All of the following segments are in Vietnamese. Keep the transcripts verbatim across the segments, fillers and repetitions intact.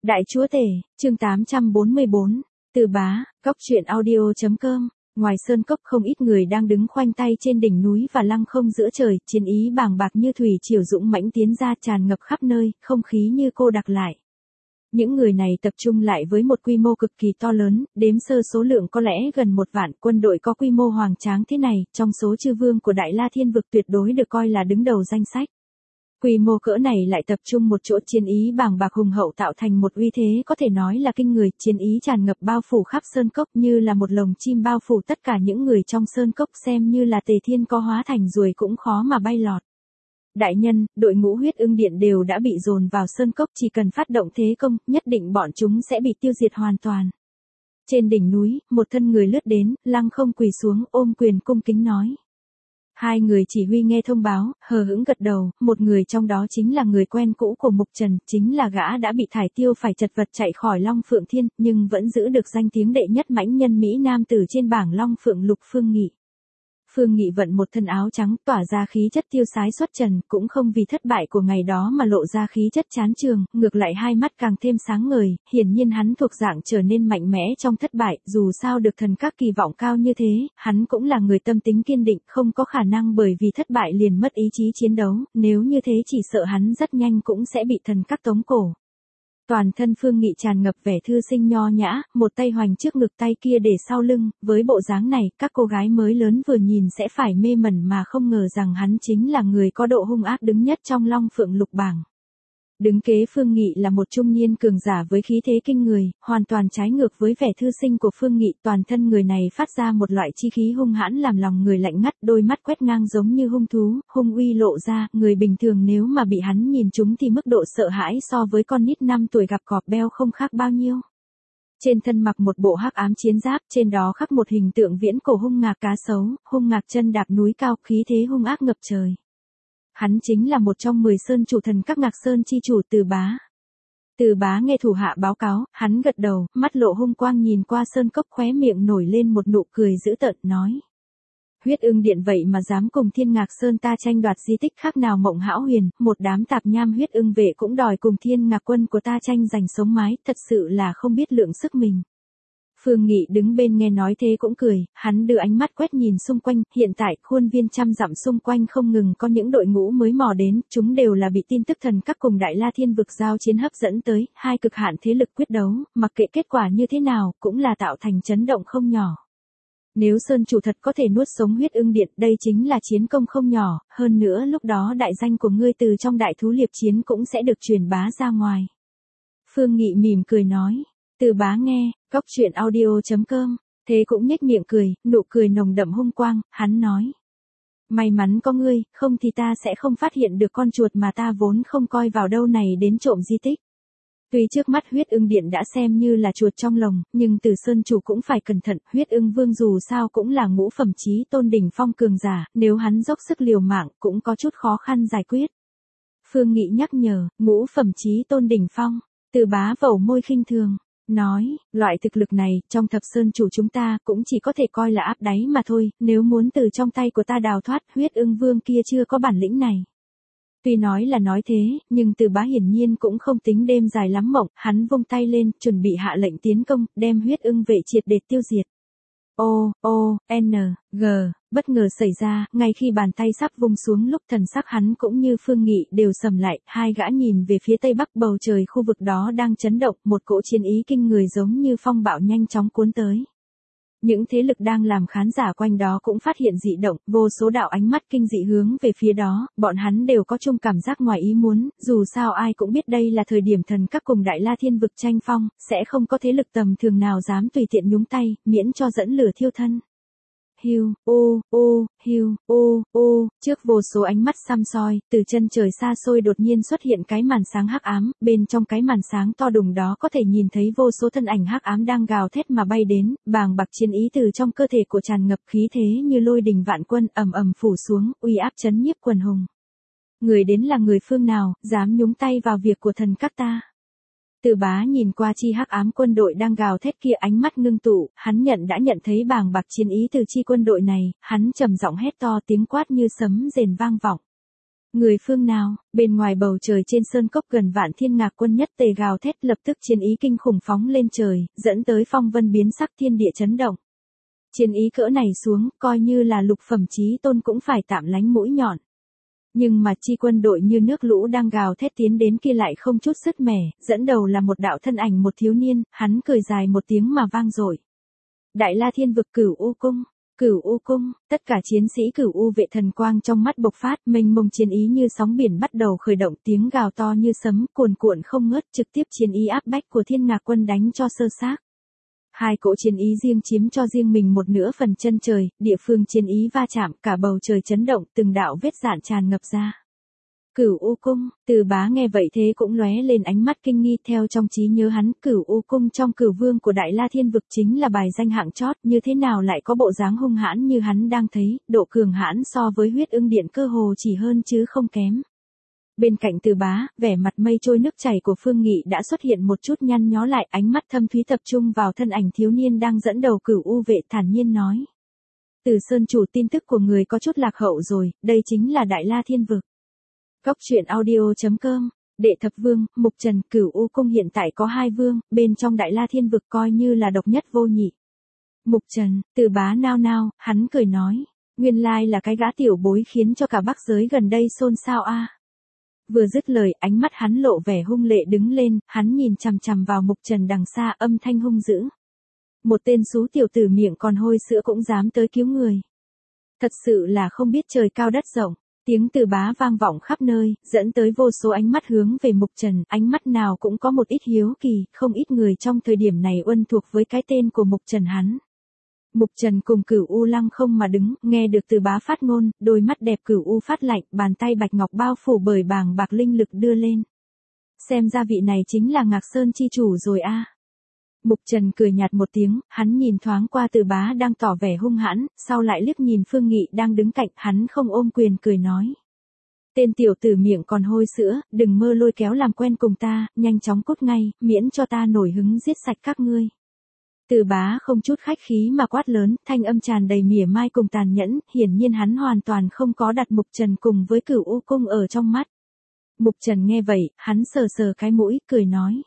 Đại chúa tể, chương tám trăm bốn mươi bốn, Từ Bá, Cóc truyện audio chấm com. Ngoài sơn cốc không ít người đang đứng khoanh tay trên đỉnh núi và lăng không giữa trời, chiến ý bàng bạc như thủy triều dũng mãnh tiến ra tràn ngập khắp nơi, không khí như cô đặc lại. Những người này tập trung lại với một quy mô cực kỳ to lớn, đếm sơ số lượng có lẽ gần một vạn. Quân đội có quy mô hoành tráng thế này, trong số chư vương của Đại La Thiên Vực tuyệt đối được coi là đứng đầu danh sách. Quy mô cỡ này lại tập trung một chỗ, chiến ý bàng bạc hùng hậu tạo thành một uy thế có thể nói là kinh người, chiến ý tràn ngập bao phủ khắp sơn cốc như là một lồng chim bao phủ tất cả những người trong sơn cốc, xem như là Tề Thiên có hóa thành ruồi cũng khó mà bay lọt. Đại nhân, đội ngũ Huyết Ưng Điện đều đã bị dồn vào sơn cốc, chỉ cần phát động thế công, nhất định bọn chúng sẽ bị tiêu diệt hoàn toàn. Trên đỉnh núi, một thân người lướt đến, lăng không quỳ xuống, ôm quyền cung kính nói. Hai người chỉ huy nghe thông báo, hờ hững gật đầu, một người trong đó chính là người quen cũ của Mục Trần, chính là gã đã bị thải tiêu phải chật vật chạy khỏi Long Phượng Thiên, nhưng vẫn giữ được danh tiếng đệ nhất mãnh nhân Mỹ Nam tử trên bảng Long Phượng Lục, Phương Nghị. Phương Nghị vận một thân áo trắng, tỏa ra khí chất tiêu sái xuất trần, cũng không vì thất bại của ngày đó mà lộ ra khí chất chán trường, ngược lại hai mắt càng thêm sáng ngời, hiển nhiên hắn thuộc dạng trở nên mạnh mẽ trong thất bại, dù sao được thần các kỳ vọng cao như thế, hắn cũng là người tâm tính kiên định, không có khả năng bởi vì thất bại liền mất ý chí chiến đấu, nếu như thế chỉ sợ hắn rất nhanh cũng sẽ bị thần các tống cổ. Toàn thân Phương Nghị tràn ngập vẻ thư sinh nho nhã, một tay hoành trước ngực, tay kia để sau lưng, với bộ dáng này, các cô gái mới lớn vừa nhìn sẽ phải mê mẩn mà không ngờ rằng hắn chính là người có độ hung ác đứng nhất trong Long Phượng Lục bảng. Đứng kế Phương Nghị là một trung niên cường giả với khí thế kinh người, hoàn toàn trái ngược với vẻ thư sinh của Phương Nghị, toàn thân người này phát ra một loại chi khí hung hãn làm lòng người lạnh ngắt, đôi mắt quét ngang giống như hung thú, hung uy lộ ra, người bình thường nếu mà bị hắn nhìn trúng thì mức độ sợ hãi so với con nít năm tuổi gặp cọp beo không khác bao nhiêu. Trên thân mặc một bộ hắc ám chiến giáp, trên đó khắc một hình tượng viễn cổ hung ngạc cá sấu, hung ngạc chân đạp núi cao, khí thế hung ác ngập trời. Hắn chính là một trong mười sơn chủ thần các Ngạc Sơn chi chủ Từ Bá. Từ Bá nghe thủ hạ báo cáo, hắn gật đầu, mắt lộ hung quang nhìn qua sơn cốc, khóe miệng nổi lên một nụ cười dữ tợn, nói. Huyết Ưng Điện vậy mà dám cùng Thiên Ngạc Sơn ta tranh đoạt di tích, khác nào mộng hão huyền, một đám tạp nham huyết ưng vệ cũng đòi cùng Thiên Ngạc quân của ta tranh giành sống mái, thật sự là không biết lượng sức mình. Phương Nghị đứng bên nghe nói thế cũng cười, hắn đưa ánh mắt quét nhìn xung quanh, hiện tại khuôn viên trăm dặm xung quanh không ngừng có những đội ngũ mới mò đến, chúng đều là bị tin tức thần các cùng Đại La Thiên Vực giao chiến hấp dẫn tới, hai cực hạn thế lực quyết đấu, mặc kệ kết quả như thế nào, cũng là tạo thành chấn động không nhỏ. Nếu Sơn chủ thật có thể nuốt sống Huyết Ưng Điện, đây chính là chiến công không nhỏ, hơn nữa lúc đó đại danh của ngươi từ trong đại thú liệp chiến cũng sẽ được truyền bá ra ngoài. Phương Nghị mỉm cười nói. Từ Bá nghe, Cóc truyện audio chấm com, thế cũng nhếch miệng cười, nụ cười nồng đậm hung quang, hắn nói. May mắn có ngươi, không thì ta sẽ không phát hiện được con chuột mà ta vốn không coi vào đâu này đến trộm di tích. Tuy trước mắt Huyết Ưng Điện đã xem như là chuột trong lồng, nhưng Từ Sơn chủ cũng phải cẩn thận, Huyết Ưng Vương dù sao cũng là ngũ phẩm chí tôn đỉnh phong cường giả, nếu hắn dốc sức liều mạng cũng có chút khó khăn giải quyết. Phương Nghị nhắc nhở, ngũ phẩm chí tôn đỉnh phong, Từ Bá vẩu môi khinh thường. Nói, loại thực lực này, trong thập sơn chủ chúng ta, cũng chỉ có thể coi là áp đáy mà thôi, nếu muốn từ trong tay của ta đào thoát, Huyết Ưng Vương kia chưa có bản lĩnh này. Tuy nói là nói thế, nhưng Từ Bá hiển nhiên cũng không tính đêm dài lắm mộng, hắn vung tay lên, chuẩn bị hạ lệnh tiến công, đem Huyết Ưng vệ triệt để tiêu diệt. O, O, N, G, bất ngờ xảy ra, ngay khi bàn tay sắp vung xuống lúc thần sắc hắn cũng như Phương Nghị đều sầm lại, hai gã nhìn về phía tây bắc, bầu trời khu vực đó đang chấn động, một cỗ chiến ý kinh người giống như phong bạo nhanh chóng cuốn tới. Những thế lực đang làm khán giả quanh đó cũng phát hiện dị động, vô số đạo ánh mắt kinh dị hướng về phía đó, bọn hắn đều có chung cảm giác ngoài ý muốn, dù sao ai cũng biết đây là thời điểm thần các cùng Đại La Thiên Vực tranh phong, sẽ không có thế lực tầm thường nào dám tùy tiện nhúng tay, miễn cho dẫn lửa thiêu thân. Hiu, ô, ô, hiu, ô, ô, trước vô số ánh mắt săm soi, từ chân trời xa xôi đột nhiên xuất hiện cái màn sáng hắc ám, bên trong cái màn sáng to đùng đó có thể nhìn thấy vô số thân ảnh hắc ám đang gào thét mà bay đến, bàng bạc chiến ý từ trong cơ thể của tràn ngập khí thế như lôi đình vạn quân ầm ầm phủ xuống, uy áp chấn nhiếp quần hùng. Người đến là người phương nào, dám nhúng tay vào việc của thần các ta? Từ Bá nhìn qua chi hắc ám quân đội đang gào thét kia, ánh mắt ngưng tụ, hắn nhận đã nhận thấy bàng bạc chiến ý từ chi quân đội này, hắn trầm giọng hét to, tiếng quát như sấm rền vang vọng. Người phương nào? Bên ngoài bầu trời trên sơn cốc gần vạn thiên ngạc quân nhất tề gào thét, lập tức chiến ý kinh khủng phóng lên trời, dẫn tới phong vân biến sắc, thiên địa chấn động. Chiến ý cỡ này xuống, coi như là lục phẩm chí tôn cũng phải tạm lánh mũi nhọn. Nhưng mà chi quân đội như nước lũ đang gào thét tiến đến kia lại không chút sứt mẻ, dẫn đầu là một đạo thân ảnh, một thiếu niên, hắn cười dài một tiếng mà vang dội. Đại La Thiên Vực, Cửu U Cung. Cửu U Cung, tất cả chiến sĩ Cửu U vệ thần quang trong mắt bộc phát, mênh mông chiến ý như sóng biển bắt đầu khởi động, tiếng gào to như sấm, cuồn cuộn không ngớt, trực tiếp chiến ý áp bách của Thiên Ngạc quân đánh cho sơ xác. Hai cỗ chiến ý riêng chiếm cho riêng mình một nửa phần chân trời, địa phương chiến ý va chạm, cả bầu trời chấn động, từng đạo vết dạn tràn ngập ra. Cửu U Cung, Từ Bá nghe vậy thế cũng lóe lên ánh mắt kinh nghi, theo trong trí nhớ hắn, Cửu U Cung trong Cửu Vương của Đại La Thiên Vực chính là bài danh hạng chót, như thế nào lại có bộ dáng hung hãn như hắn đang thấy, độ cường hãn so với Huyết Ưng Điện cơ hồ chỉ hơn chứ không kém. Bên cạnh Từ Bá, vẻ mặt mây trôi nước chảy của Phương Nghị đã xuất hiện một chút nhăn nhó lại, ánh mắt thâm thúy tập trung vào thân ảnh thiếu niên đang dẫn đầu Cửu U vệ, thản nhiên nói: Từ Sơn chủ, tin tức của người có chút lạc hậu rồi, đây chính là Đại La Thiên Vực. Góc truyện audio chấm com. Đệ thập vương, Mục Trần. Cửu U Cung hiện tại có hai vương, bên trong Đại La Thiên Vực coi như là độc nhất vô nhị. Mục Trần, Từ Bá nao nao, hắn cười nói: Nguyên lai là cái gã tiểu bối khiến cho cả Bắc giới gần đây xôn xao a. Vừa dứt lời, ánh mắt hắn lộ vẻ hung lệ đứng lên, hắn nhìn chằm chằm vào Mục Trần đằng xa, âm thanh hung dữ. Một tên xú tiểu tử miệng còn hôi sữa cũng dám tới cứu người. Thật sự là không biết trời cao đất rộng. Tiếng Từ Bá vang vọng khắp nơi, dẫn tới vô số ánh mắt hướng về Mục Trần, ánh mắt nào cũng có một ít hiếu kỳ, không ít người trong thời điểm này uân thuộc với cái tên của Mục Trần hắn. Mục Trần cùng Cửu U lăng không mà đứng, nghe được Từ Bá phát ngôn, đôi mắt đẹp Cửu U phát lạnh, bàn tay bạch ngọc bao phủ bởi bàng bạc linh lực đưa lên. Xem ra vị này chính là Ngạc Sơn chi chủ rồi a. À. Mục Trần cười nhạt một tiếng, hắn nhìn thoáng qua Từ Bá đang tỏ vẻ hung hãn, sau lại liếc nhìn Phương Nghị đang đứng cạnh, hắn không ôm quyền cười nói: Tên tiểu tử miệng còn hôi sữa, đừng mơ lôi kéo làm quen cùng ta, nhanh chóng cút ngay, miễn cho ta nổi hứng giết sạch các ngươi. Từ Bá không chút khách khí mà quát lớn, thanh âm tràn đầy mỉa mai cùng tàn nhẫn, hiển nhiên hắn hoàn toàn không có đặt Mục Trần cùng với Cửu U Cung ở trong mắt. Mục Trần nghe vậy, hắn sờ sờ cái mũi, cười nói: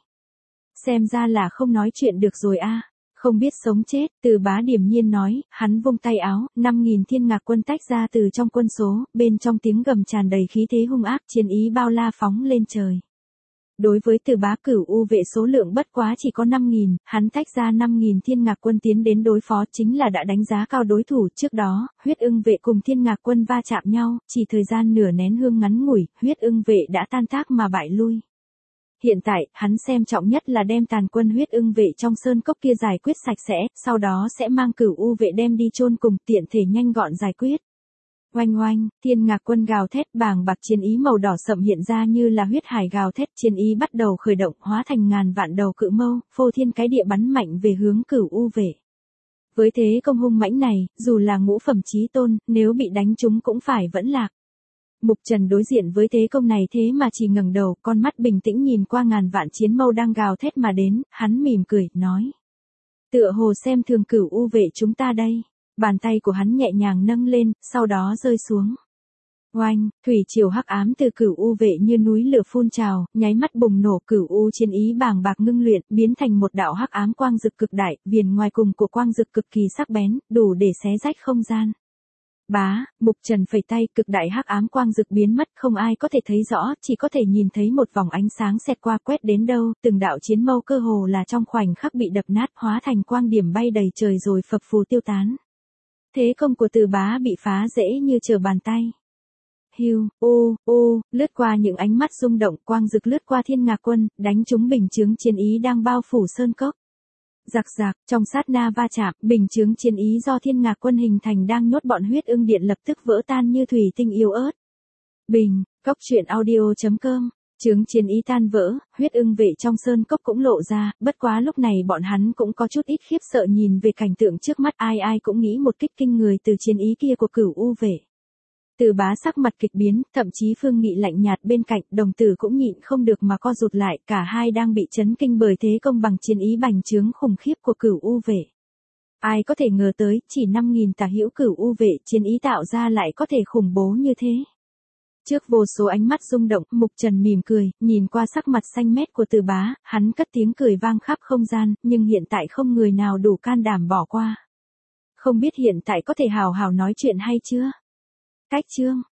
Xem ra là không nói chuyện được rồi a, à. Không biết sống chết. Từ Bá điềm nhiên nói, hắn vung tay áo, năm nghìn thiên ngạc quân tách ra từ trong quân số, bên trong tiếng gầm tràn đầy khí thế hung ác, chiến ý bao la phóng lên trời. Đối với Từ Bá, Cửu U vệ số lượng bất quá chỉ có năm nghìn, hắn tách ra năm nghìn thiên ngạc quân tiến đến đối phó chính là đã đánh giá cao đối thủ. Trước đó, Huyết Ưng vệ cùng thiên ngạc quân va chạm nhau, chỉ thời gian nửa nén hương ngắn ngủi, Huyết Ưng vệ đã tan tác mà bại lui. Hiện tại, hắn xem trọng nhất là đem tàn quân Huyết Ưng vệ trong sơn cốc kia giải quyết sạch sẽ, sau đó sẽ mang Cửu U vệ đem đi chôn cùng, tiện thể nhanh gọn giải quyết. Oanh oanh, thiên ngạc quân gào thét, bàng bạc chiến ý màu đỏ sậm hiện ra như là huyết hải gào thét, chiến ý bắt đầu khởi động, hóa thành ngàn vạn đầu cự mâu, phô thiên cái địa bắn mạnh về hướng Cửu U vệ. Với thế công hung mãnh này, dù là ngũ phẩm chí tôn, nếu bị đánh trúng cũng phải vẫn lạc. Mục Trần đối diện với thế công này thế mà chỉ ngẩng đầu, con mắt bình tĩnh nhìn qua ngàn vạn chiến mâu đang gào thét mà đến, hắn mỉm cười, nói: Tựa hồ xem thường Cửu U vệ chúng ta đây. Bàn tay của hắn nhẹ nhàng nâng lên, sau đó rơi xuống. Oanh, thủy triều hắc ám từ Cửu U vệ như núi lửa phun trào, nháy mắt bùng nổ, Cửu U chiến ý bàng bạc ngưng luyện, biến thành một đạo hắc ám quang dực cực đại, viền ngoài cùng của quang dực cực kỳ sắc bén, đủ để xé rách không gian. Bá, Mục Trần phẩy tay, cực đại hắc ám quang dực biến mất, không ai có thể thấy rõ, chỉ có thể nhìn thấy một vòng ánh sáng xẹt qua, quét đến đâu, từng đạo chiến mâu cơ hồ là trong khoảnh khắc bị đập nát, hóa thành quang điểm bay đầy trời rồi phập phù tiêu tán. Thế công của Từ Bá bị phá dễ như trở bàn tay. Hiu, ô, ô, lướt qua những ánh mắt rung động, quang dực lướt qua thiên ngạc quân, đánh trúng bình chướng chiến ý đang bao phủ sơn cốc. Rạc rạc, trong sát na va chạm, bình chướng chiến ý do thiên ngạc quân hình thành đang nhốt bọn Huyết Ưng điện lập tức vỡ tan như thủy tinh yếu ớt. Bình, góc truyện audio chấm com. Chướng chiến ý tan vỡ, Huyết Ưng vệ trong sơn cốc cũng lộ ra, bất quá lúc này bọn hắn cũng có chút ít khiếp sợ nhìn về cảnh tượng trước mắt, ai ai cũng nghĩ một kích kinh người từ chiến ý kia của Cửu U vệ. Từ Bá sắc mặt kịch biến, thậm chí Phương Nghị lạnh nhạt bên cạnh, đồng tử cũng nhịn không được mà co rụt lại, cả hai đang bị chấn kinh bởi thế công bằng chiến ý bành trướng khủng khiếp của Cửu U vệ. Ai có thể ngờ tới, chỉ năm nghìn tà hữu Cửu U vệ chiến ý tạo ra lại có thể khủng bố như thế. Trước vô số ánh mắt rung động, Mục Trần mỉm cười, nhìn qua sắc mặt xanh mét của Từ Bá, hắn cất tiếng cười vang khắp không gian, nhưng hiện tại không người nào đủ can đảm bỏ qua. Không biết hiện tại có thể hào hào nói chuyện hay chưa? Cách chương